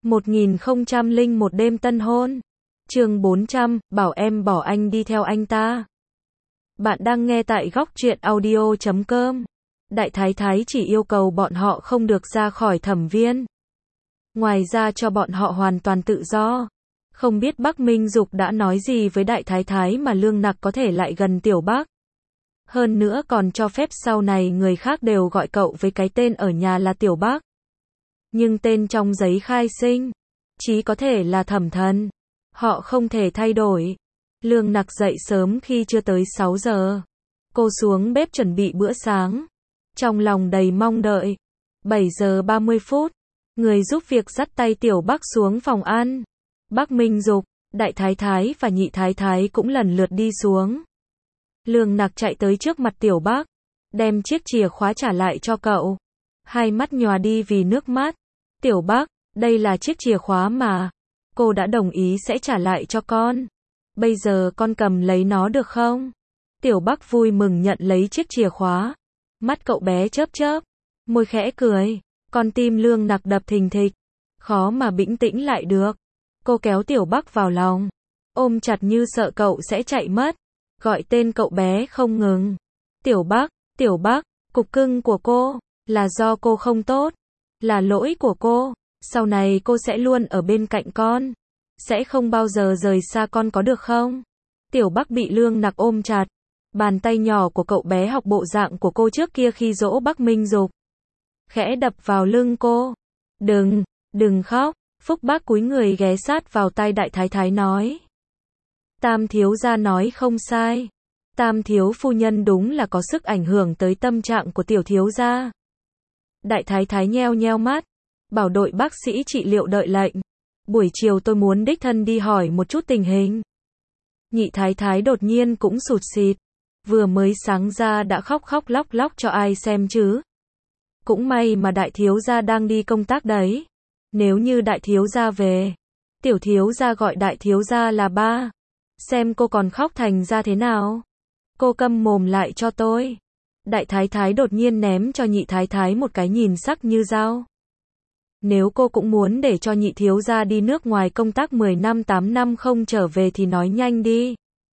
1001 đêm tân hôn. Chương 400, bảo em bỏ anh đi theo anh ta. Bạn đang nghe tại góc truyện audio.com. Đại Thái Thái chỉ yêu cầu bọn họ không được ra khỏi thẩm viên. Ngoài ra cho bọn họ hoàn toàn tự do. Không biết Bắc Minh Dục đã nói gì với Đại Thái Thái mà Lương Nặc có thể lại gần Tiểu Bắc. Hơn nữa còn cho phép sau này người khác đều gọi cậu với cái tên ở nhà là Tiểu Bắc. Nhưng tên trong giấy khai sinh chỉ có thể là Thẩm Thần. Họ không thể thay đổi. Lương Nặc dậy sớm khi chưa tới 6 giờ. Cô xuống bếp chuẩn bị bữa sáng. Trong lòng đầy mong đợi. 7 giờ 30 phút. Người giúp việc dắt tay Tiểu Bắc xuống phòng ăn. Bắc Minh Dục, Đại Thái Thái và Nhị Thái Thái cũng lần lượt đi xuống. Lương Nặc chạy tới trước mặt Tiểu Bắc. Đem chiếc chìa khóa trả lại cho cậu. Hai mắt nhòa đi vì nước mắt. Tiểu Bắc, đây là chiếc chìa khóa mà cô đã đồng ý sẽ trả lại cho con. Bây giờ con cầm lấy nó được không? Tiểu Bắc vui mừng nhận lấy chiếc chìa khóa. Mắt cậu bé chớp chớp, môi khẽ cười. Con tim Lương Nặc đập thình thịch, khó mà bình tĩnh lại được. Cô kéo Tiểu Bắc vào lòng, ôm chặt như sợ cậu sẽ chạy mất. Gọi tên cậu bé không ngừng. Tiểu Bắc, cục cưng của cô, là do cô không tốt, là lỗi của cô. Sau này cô sẽ luôn ở bên cạnh con, sẽ không bao giờ rời xa con có được không? Tiểu Bắc bị Lương Nặc ôm chặt. Bàn tay nhỏ của cậu bé học bộ dạng của cô trước kia khi dỗ Bắc Minh Dục. Khẽ đập vào lưng cô. Đừng khóc. Phúc Bác cúi người ghé sát vào tai Đại Thái Thái nói. Tam thiếu gia nói không sai. Tam thiếu phu nhân đúng là có sức ảnh hưởng tới tâm trạng của tiểu thiếu gia. Đại Thái Thái nheo nheo mắt. Bảo đội bác sĩ trị liệu đợi lệnh. Buổi chiều tôi muốn đích thân đi hỏi một chút tình hình. Nhị Thái Thái đột nhiên cũng sụt sịt. Vừa mới sáng ra đã khóc lóc cho ai xem chứ. Cũng may mà đại thiếu gia đang đi công tác đấy. Nếu như đại thiếu gia về, tiểu thiếu gia gọi đại thiếu gia là ba. Xem cô còn khóc thành ra thế nào. Cô câm mồm lại cho tôi. Đại Thái Thái đột nhiên ném cho Nhị Thái Thái một cái nhìn sắc như dao. Nếu cô cũng muốn để cho nhị thiếu gia đi nước ngoài công tác 10 năm 8 năm không trở về thì nói nhanh đi.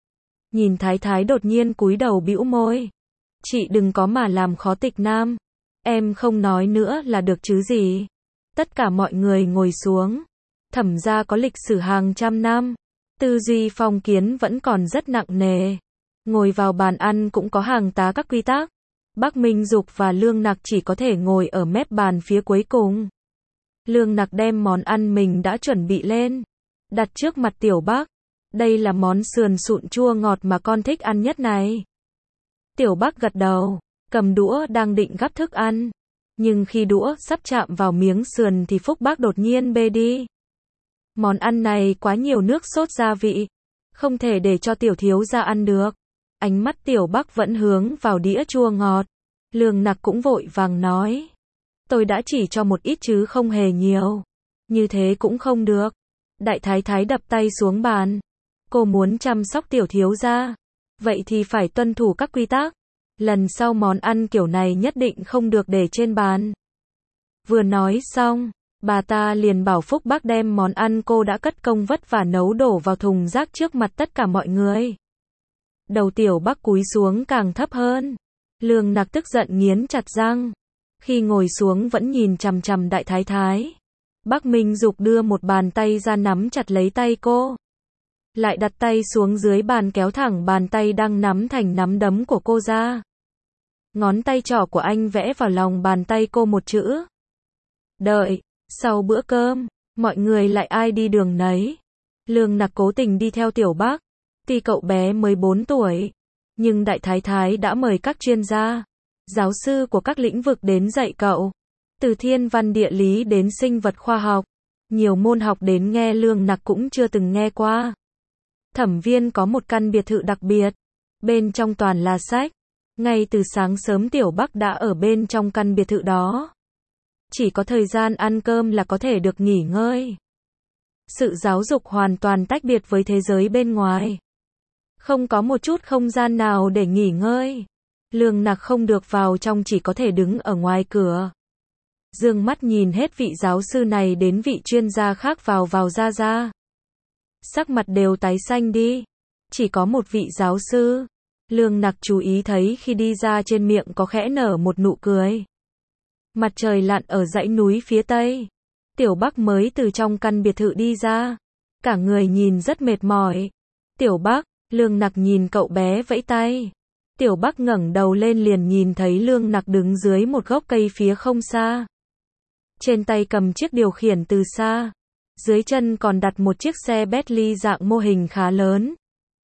Nhìn Thái Thái đột nhiên cúi đầu bĩu môi. Chị đừng có mà làm khó Tịch Nam. Em không nói nữa là được chứ gì. Tất cả mọi người ngồi xuống. Thẩm gia có lịch sử hàng trăm năm. Tư duy phong kiến vẫn còn rất nặng nề. Ngồi vào bàn ăn cũng có hàng tá các quy tắc. Bắc Minh Dục và Lương Nặc chỉ có thể ngồi ở mép bàn phía cuối cùng. Lương Nặc đem món ăn mình đã chuẩn bị lên, đặt trước mặt Tiểu Bắc. Đây là món sườn sụn chua ngọt mà con thích ăn nhất này. Tiểu Bắc gật đầu, cầm đũa đang định gắp thức ăn. Nhưng khi đũa sắp chạm vào miếng sườn thì Phúc Bác đột nhiên bê đi. Món ăn này quá nhiều nước sốt gia vị, không thể để cho tiểu thiếu gia ăn được. Ánh mắt Tiểu Bắc vẫn hướng vào đĩa chua ngọt. Lương Nặc cũng vội vàng nói. Tôi đã chỉ cho một ít chứ không hề nhiều. Như thế cũng không được. Đại Thái Thái đập tay xuống bàn. Cô muốn chăm sóc tiểu thiếu gia. Vậy thì phải tuân thủ các quy tắc. Lần sau món ăn kiểu này nhất định không được để trên bàn. Vừa nói xong, bà ta liền bảo Phúc Bác đem món ăn cô đã cất công vất vả nấu đổ vào thùng rác trước mặt tất cả mọi người. Đầu Tiểu Bắc cúi xuống càng thấp hơn. Lương Nặc tức giận nghiến chặt răng. Khi ngồi xuống vẫn nhìn chằm chằm Đại Thái Thái. Bắc Minh Dục đưa một bàn tay ra nắm chặt lấy tay cô. Lại đặt tay xuống dưới bàn kéo thẳng bàn tay đang nắm thành nắm đấm của cô ra. Ngón tay trỏ của anh vẽ vào lòng bàn tay cô một chữ. Đợi. Sau bữa cơm, mọi người lại ai đi đường nấy. Lương Nặc cố tình đi theo Tiểu Bắc. Tuy cậu bé mới 4 tuổi, nhưng Đại Thái Thái đã mời các chuyên gia, giáo sư của các lĩnh vực đến dạy cậu. Từ thiên văn địa lý đến sinh vật khoa học. Nhiều môn học đến nghe Lương Nặc cũng chưa từng nghe qua. Thẩm viên có một căn biệt thự đặc biệt. Bên trong toàn là sách. Ngay từ sáng sớm Tiểu Bắc đã ở bên trong căn biệt thự đó. Chỉ có thời gian ăn cơm là có thể được nghỉ ngơi. Sự giáo dục hoàn toàn tách biệt với thế giới bên ngoài. Không có một chút không gian nào để nghỉ ngơi. Lương Nặc không được vào trong, chỉ có thể đứng ở ngoài cửa. Dương mắt nhìn hết vị giáo sư này đến vị chuyên gia khác vào vào ra ra. Sắc mặt đều tái xanh đi. Chỉ có một vị giáo sư. Lương Nặc chú ý thấy khi đi ra trên miệng có khẽ nở một nụ cười. Mặt trời lặn ở dãy núi phía tây. Tiểu Bắc mới từ trong căn biệt thự đi ra. Cả người nhìn rất mệt mỏi. Tiểu Bắc, Lương Nặc nhìn cậu bé vẫy tay. Tiểu Bắc ngẩng đầu lên liền nhìn thấy Lương Nặc đứng dưới một gốc cây phía không xa. Trên tay cầm chiếc điều khiển từ xa. Dưới chân còn đặt một chiếc xe Bentley dạng mô hình khá lớn.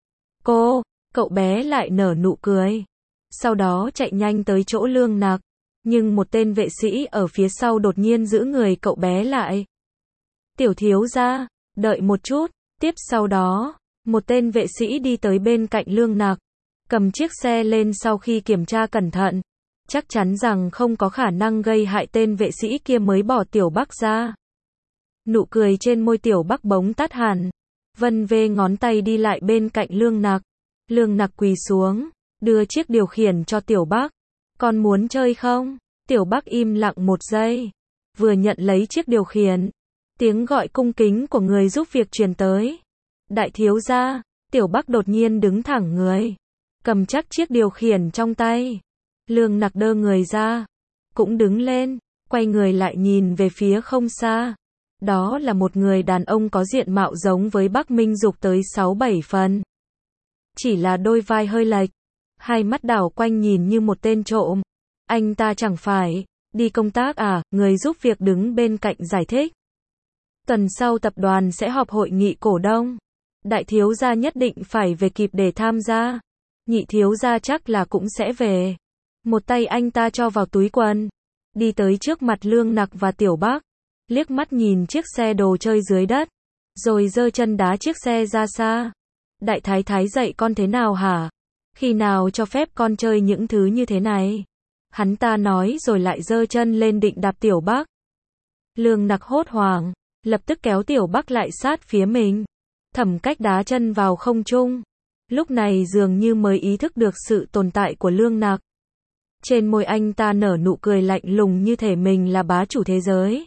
Cậu bé lại nở nụ cười. Sau đó chạy nhanh tới chỗ Lương Nặc. Nhưng một tên vệ sĩ ở phía sau đột nhiên giữ người cậu bé lại. Tiểu thiếu gia, đợi một chút. Tiếp sau đó, một tên vệ sĩ đi tới bên cạnh Lương Nặc. Cầm chiếc xe lên sau khi kiểm tra cẩn thận. Chắc chắn rằng không có khả năng gây hại tên vệ sĩ kia mới bỏ Tiểu Bắc ra. Nụ cười trên môi Tiểu Bắc bỗng tắt hẳn. Vân vê ngón tay đi lại bên cạnh Lương Nặc. Lương Nặc quỳ xuống, đưa chiếc điều khiển cho Tiểu Bắc. Con muốn chơi không? Tiểu Bắc im lặng một giây. Vừa nhận lấy chiếc điều khiển. Tiếng gọi cung kính của người giúp việc truyền tới. Đại thiếu gia, Tiểu Bắc đột nhiên đứng thẳng người. Cầm chắc chiếc điều khiển trong tay. Lương Nặc đơ người ra. Cũng đứng lên, quay người lại nhìn về phía không xa. Đó là một người đàn ông có diện mạo giống với Bắc Minh Dục tới 6-7 phần. Chỉ là đôi vai hơi lệch. Hai mắt đảo quanh nhìn như một tên trộm. Anh ta chẳng phải đi công tác à? Người giúp việc đứng bên cạnh giải thích. Tuần sau tập đoàn sẽ họp hội nghị cổ đông. Đại thiếu gia nhất định phải về kịp để tham gia. Nhị thiếu gia chắc là cũng sẽ về. Một tay anh ta cho vào túi quần. Đi tới trước mặt Lương Nặc và Tiểu Bắc. Liếc mắt nhìn chiếc xe đồ chơi dưới đất. Rồi giơ chân đá chiếc xe ra xa. Đại thái thái dạy con thế nào hả? Khi nào cho phép con chơi những thứ như thế này? Hắn ta nói rồi lại giơ chân lên định đạp Tiểu Bắc. Lương Nặc hốt hoảng, lập tức kéo Tiểu Bắc lại sát phía mình. Thẩm Cách đá chân vào không trung. Lúc này dường như mới ý thức được sự tồn tại của Lương Nặc. Trên môi anh ta nở nụ cười lạnh lùng như thể mình là bá chủ thế giới.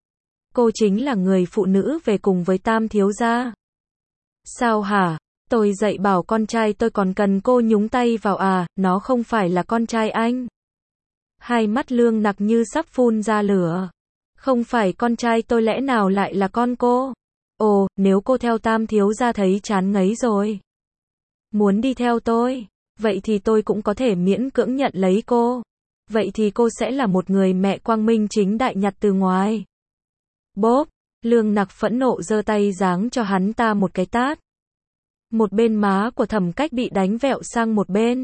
Cô chính là người phụ nữ về cùng với Tam thiếu gia. Sao hả? Tôi dạy bảo con trai tôi còn cần cô nhúng tay vào à? Nó không phải là con trai anh. Hai mắt Lương Nặc như sắp phun ra lửa. Không phải con trai tôi lẽ nào lại là con cô? Ồ, nếu cô theo Tam thiếu gia thấy chán ngấy rồi. Muốn đi theo tôi, vậy thì tôi cũng có thể miễn cưỡng nhận lấy cô. Vậy thì cô sẽ là một người mẹ quang minh chính đại nhặt từ ngoài. Bốp, Lương Nặc phẫn nộ giơ tay giáng cho hắn ta một cái tát. Một bên má của Thẩm Cách bị đánh vẹo sang một bên.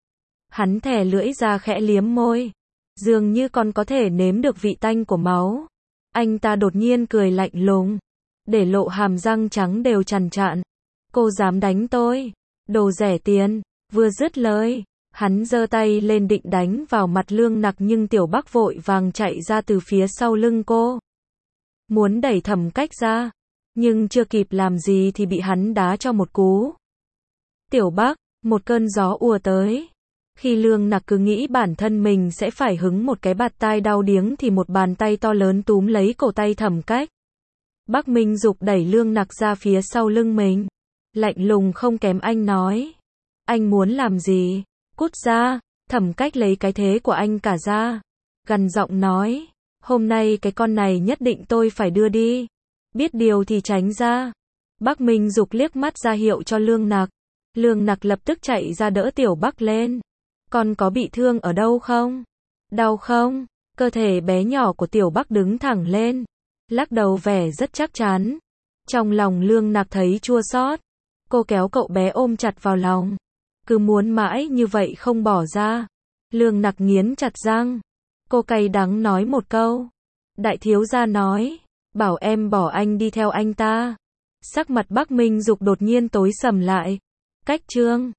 Hắn thè lưỡi ra khẽ liếm môi. Dường như còn có thể nếm được vị tanh của máu. Anh ta đột nhiên cười lạnh lùng. Để lộ hàm răng trắng đều chằn chạn. Cô dám đánh tôi? Đồ rẻ tiền. Vừa dứt lời, hắn giơ tay lên định đánh vào mặt Lương Nặc nhưng Tiểu Bắc vội vàng chạy ra từ phía sau lưng cô. Muốn đẩy Thẩm Cách ra. Nhưng chưa kịp làm gì thì bị hắn đá cho một cú. Tiểu Bắc, một cơn gió ùa tới. Khi Lương Nặc cứ nghĩ bản thân mình sẽ phải hứng một cái bạt tai đau điếng thì một bàn tay to lớn túm lấy cổ tay Thẩm Cách. Bắc Minh Dục đẩy Lương Nặc ra phía sau lưng mình. Lạnh lùng không kém anh nói. Anh muốn làm gì? Cút ra. Thẩm Cách lấy cái thế của anh cả ra. Gằn giọng nói. Hôm nay cái con này nhất định tôi phải đưa đi. Biết điều thì tránh ra. Bắc Minh Dục liếc mắt ra hiệu cho Lương Nặc. Lương Nặc lập tức chạy ra đỡ Tiểu Bắc lên. Con có bị thương ở đâu không? Đau không? Cơ thể bé nhỏ của Tiểu Bắc đứng thẳng lên. Lắc đầu vẻ rất chắc chắn. Trong lòng Lương Nặc thấy chua xót. Cô kéo cậu bé ôm chặt vào lòng. Cứ muốn mãi như vậy không bỏ ra. Lương Nặc nghiến chặt răng. Cô cay đắng nói một câu. Đại thiếu gia nói. Bảo em bỏ anh đi theo anh ta. Sắc mặt Bắc Minh Dục đột nhiên tối sầm lại. Cách chương